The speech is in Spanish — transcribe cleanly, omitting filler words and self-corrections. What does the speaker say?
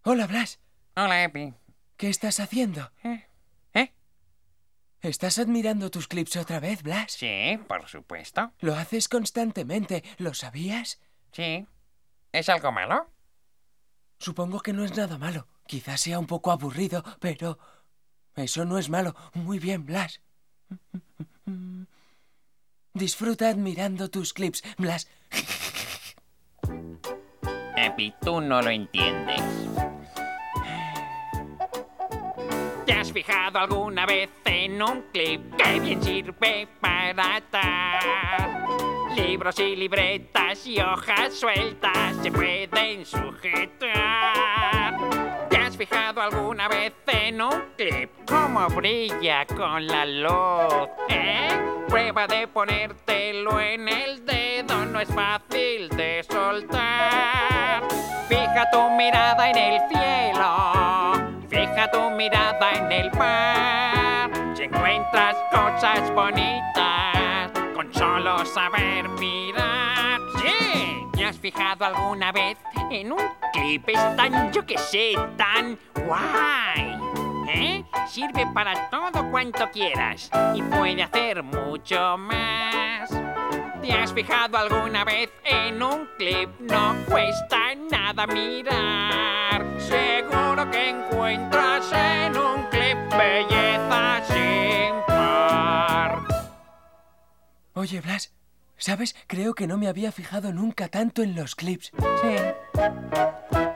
Hola, Blas. Hola, Epi. ¿Qué estás haciendo? ¿Eh? ¿Estás admirando tus clips otra vez, Blas? Sí, por supuesto. Lo haces constantemente. ¿Lo sabías? Sí. ¿Es algo malo? Supongo que no es nada malo. Quizás sea un poco aburrido, pero eso no es malo. Muy bien, Blas. Disfruta admirando tus clips, Blas. Epi, tú no lo entiendes. ¿Te has fijado alguna vez en un clip que bien sirve para atar? Libros y libretas y hojas sueltas se pueden sujetar. ¿Te has fijado alguna vez en un clip cómo brilla con la luz? Prueba de ponértelo en el dedo, no es fácil de soltar. Fija tu mirada en el cielo, fija tu mirada en el mar. Si encuentras cosas bonitas con solo saber mirar. ¡Sí! ¿Te has fijado alguna vez en un clip? Es tan, yo que sé, tan guay. Sirve para todo cuanto quieras y puede hacer mucho más. ¿Te has fijado alguna vez en un clip? No cuesta nada mirar. Seguro que encuentras en un clip belleza sin par. Oye, Blas, ¿sabes? Creo que no me había fijado nunca tanto en los clips. Sí.